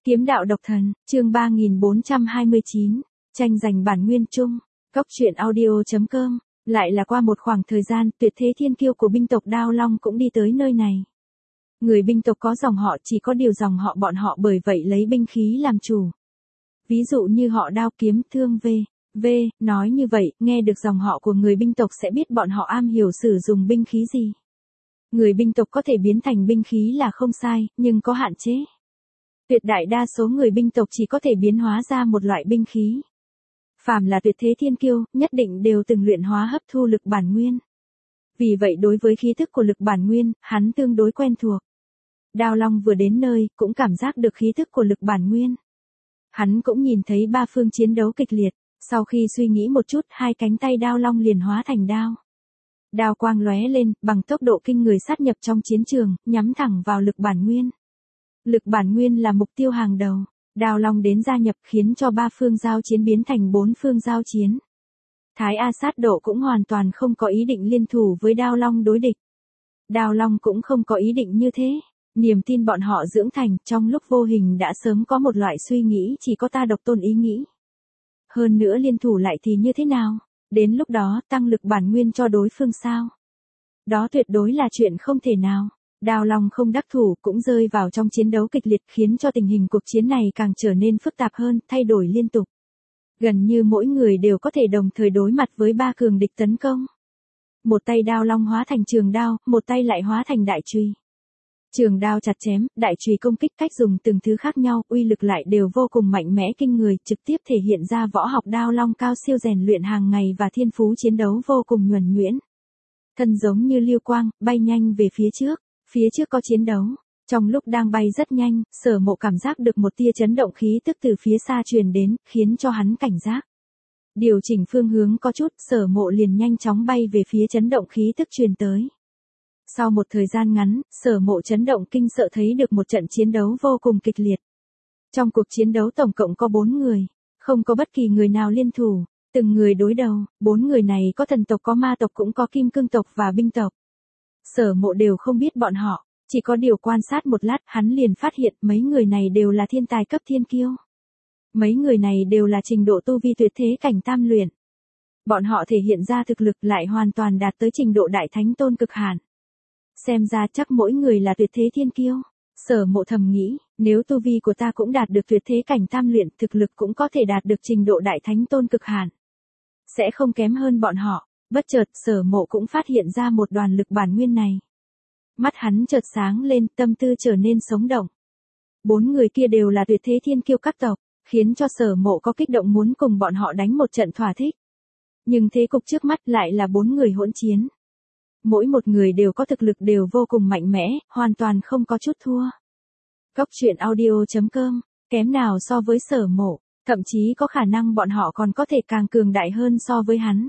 Kiếm đạo độc thần, chương 3429, tranh giành bản nguyên chung, Cốc truyện audio.com, lại là qua một khoảng thời gian, tuyệt thế thiên kiêu của binh tộc Đao Long cũng đi tới nơi này. Người binh tộc có dòng họ chỉ có điều dòng họ bọn họ bởi vậy lấy binh khí làm chủ. Ví dụ như họ Đao Kiếm Thương V, nói như vậy, nghe được dòng họ của người binh tộc sẽ biết bọn họ am hiểu sử dụng binh khí gì. Người binh tộc có thể biến thành binh khí là không sai, nhưng có hạn chế. Tuyệt đại đa số người binh tộc chỉ có thể biến hóa ra một loại binh khí. Phàm là tuyệt thế thiên kiêu, nhất định đều từng luyện hóa hấp thu lực bản nguyên. Vì vậy đối với khí thức của lực bản nguyên, hắn tương đối quen thuộc. Đao Long vừa đến nơi, cũng cảm giác được khí thức của lực bản nguyên. Hắn cũng nhìn thấy ba phương chiến đấu kịch liệt, sau khi suy nghĩ một chút, hai cánh tay Đao Long liền hóa thành đao. Đao quang lóe lên, bằng tốc độ kinh người sát nhập trong chiến trường, nhắm thẳng vào lực bản nguyên. Lực bản nguyên là mục tiêu hàng đầu. Đao Long đến gia nhập khiến cho ba phương giao chiến biến thành bốn phương giao chiến. Thái A Sát Độ cũng hoàn toàn không có ý định liên thủ với Đao Long đối địch. Đao Long cũng không có ý định như thế. Niềm tin bọn họ dưỡng thành trong lúc vô hình đã sớm có một loại suy nghĩ chỉ có ta độc tôn ý nghĩ. Hơn nữa liên thủ lại thì như thế nào? Đến lúc đó tăng lực bản nguyên cho đối phương sao? Đó tuyệt đối là chuyện không thể nào. Đao Long không đắc thủ cũng rơi vào trong chiến đấu kịch liệt khiến cho tình hình cuộc chiến này càng trở nên phức tạp hơn, thay đổi liên tục. Gần như mỗi người đều có thể đồng thời đối mặt với ba cường địch tấn công. Một tay Đao Long hóa thành trường đao, một tay lại hóa thành đại chùy. Trường đao chặt chém, đại chùy công kích cách dùng từng thứ khác nhau, uy lực lại đều vô cùng mạnh mẽ kinh người, trực tiếp thể hiện ra võ học Đao Long cao siêu rèn luyện hàng ngày và thiên phú chiến đấu vô cùng nhuần nhuyễn. Thân giống như lưu quang, bay nhanh về phía trước. Phía trước có chiến đấu, trong lúc đang bay rất nhanh, Sở Mộ cảm giác được một tia chấn động khí tức từ phía xa truyền đến, khiến cho hắn cảnh giác. Điều chỉnh phương hướng có chút, Sở Mộ liền nhanh chóng bay về phía chấn động khí tức truyền tới. Sau một thời gian ngắn, Sở Mộ chấn động kinh sợ thấy được một trận chiến đấu vô cùng kịch liệt. Trong cuộc chiến đấu tổng cộng có 4 người, không có bất kỳ người nào liên thủ, từng người đối đầu, 4 người này có thần tộc có ma tộc cũng có kim cương tộc và binh tộc. Sở Mộ đều không biết bọn họ, chỉ có điều quan sát một lát hắn liền phát hiện mấy người này đều là thiên tài cấp thiên kiêu. Mấy người này đều là trình độ tu vi tuyệt thế cảnh tam luyện. Bọn họ thể hiện ra thực lực lại hoàn toàn đạt tới trình độ đại thánh tôn cực hạn. Xem ra chắc mỗi người là tuyệt thế thiên kiêu. Sở Mộ thầm nghĩ, nếu tu vi của ta cũng đạt được tuyệt thế cảnh tam luyện, thực lực cũng có thể đạt được trình độ đại thánh tôn cực hạn. Sẽ không kém hơn bọn họ. Bất chợt Sở Mộ cũng phát hiện ra một đoàn lực bản nguyên này. Mắt hắn chợt sáng lên, tâm tư trở nên sống động. 4 người kia đều là tuyệt thế thiên kiêu các tộc, khiến cho Sở Mộ có kích động muốn cùng bọn họ đánh một trận thỏa thích. Nhưng thế cục trước mắt lại là 4 người hỗn chiến. Mỗi một người đều có thực lực đều vô cùng mạnh mẽ, hoàn toàn không có chút thua. Cốc truyện audio.com, kém nào so với Sở Mộ, thậm chí có khả năng bọn họ còn có thể càng cường đại hơn so với hắn.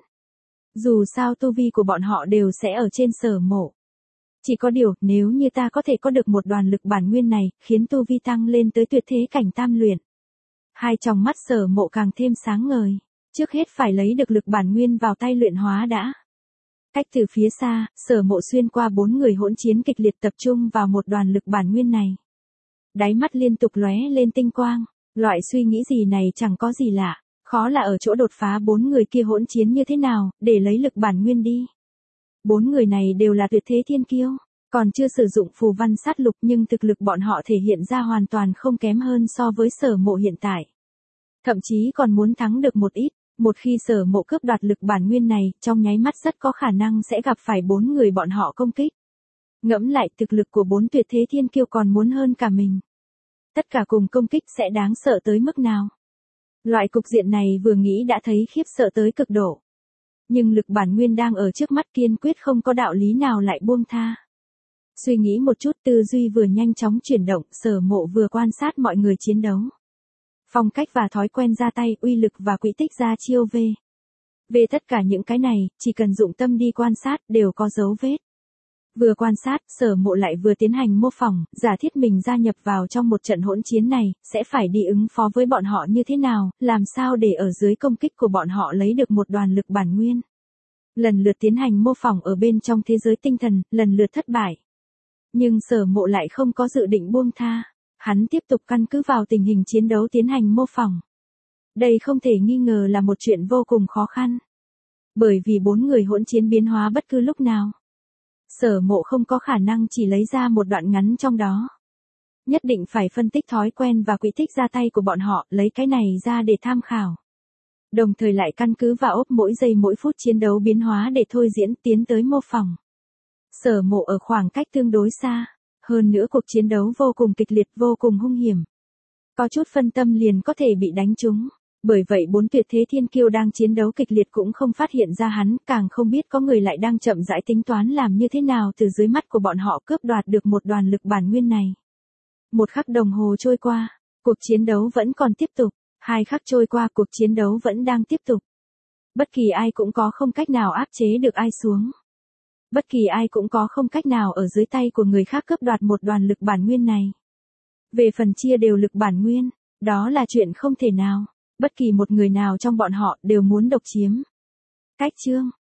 Dù sao tu vi của bọn họ đều sẽ ở trên Sở Mộ. Chỉ có điều, nếu như ta có thể có được một đoàn lực bản nguyên này, khiến tu vi tăng lên tới tuyệt thế cảnh tam luyện. Hai tròng mắt Sở Mộ càng thêm sáng ngời. Trước hết phải lấy được lực bản nguyên vào tay luyện hóa đã. Cách từ phía xa, Sở Mộ xuyên qua 4 người hỗn chiến kịch liệt tập trung vào một đoàn lực bản nguyên này. Đáy mắt liên tục lóe lên tinh quang. Loại suy nghĩ gì này chẳng có gì lạ. Khó là ở chỗ đột phá 4 người kia hỗn chiến như thế nào, để lấy lực bản nguyên đi. 4 người này đều là tuyệt thế thiên kiêu, còn chưa sử dụng phù văn sát lục nhưng thực lực bọn họ thể hiện ra hoàn toàn không kém hơn so với Sở Mộ hiện tại. Thậm chí còn muốn thắng được một ít, một khi Sở Mộ cướp đoạt lực bản nguyên này, trong nháy mắt rất có khả năng sẽ gặp phải 4 người bọn họ công kích. Ngẫm lại thực lực của 4 tuyệt thế thiên kiêu còn muốn hơn cả mình. Tất cả cùng công kích sẽ đáng sợ tới mức nào? Loại cục diện này vừa nghĩ đã thấy khiếp sợ tới cực độ. Nhưng lực bản nguyên đang ở trước mắt kiên quyết không có đạo lý nào lại buông tha. Suy nghĩ một chút tư duy vừa nhanh chóng chuyển động, Sở Mộ vừa quan sát mọi người chiến đấu. Phong cách và thói quen ra tay, uy lực và quỹ tích ra chiêu về tất cả những cái này, chỉ cần dụng tâm đi quan sát đều có dấu vết. Vừa quan sát, Sở Mộ lại vừa tiến hành mô phỏng, giả thiết mình gia nhập vào trong một trận hỗn chiến này, sẽ phải đi ứng phó với bọn họ như thế nào, làm sao để ở dưới công kích của bọn họ lấy được một đoàn lực bản nguyên. Lần lượt tiến hành mô phỏng ở bên trong thế giới tinh thần, lần lượt thất bại. Nhưng Sở Mộ lại không có dự định buông tha. Hắn tiếp tục căn cứ vào tình hình chiến đấu tiến hành mô phỏng. Đây không thể nghi ngờ là một chuyện vô cùng khó khăn. Bởi vì 4 người hỗn chiến biến hóa bất cứ lúc nào. Sở Mộ không có khả năng chỉ lấy ra một đoạn ngắn trong đó. Nhất định phải phân tích thói quen và quỹ tích ra tay của bọn họ, lấy cái này ra để tham khảo. Đồng thời lại căn cứ vào ốp mỗi giây mỗi phút chiến đấu biến hóa để thôi diễn tiến tới mô phỏng. Sở Mộ ở khoảng cách tương đối xa. Hơn nữa cuộc chiến đấu vô cùng kịch liệt, vô cùng hung hiểm. Có chút phân tâm liền có thể bị đánh trúng. Bởi vậy 4 tuyệt thế thiên kiêu đang chiến đấu kịch liệt cũng không phát hiện ra hắn, càng không biết có người lại đang chậm rãi tính toán làm như thế nào từ dưới mắt của bọn họ cướp đoạt được một đoàn lực bản nguyên này. 1 khắc đồng hồ trôi qua, cuộc chiến đấu vẫn còn tiếp tục. 2 khắc trôi qua, cuộc chiến đấu vẫn đang tiếp tục. Bất kỳ ai cũng có không cách nào áp chế được ai xuống. Bất kỳ ai cũng có không cách nào ở dưới tay của người khác cướp đoạt một đoàn lực bản nguyên này. Về phần chia đều lực bản nguyên, đó là chuyện không thể nào. Bất kỳ một người nào trong bọn họ đều muốn độc chiếm. Cách chương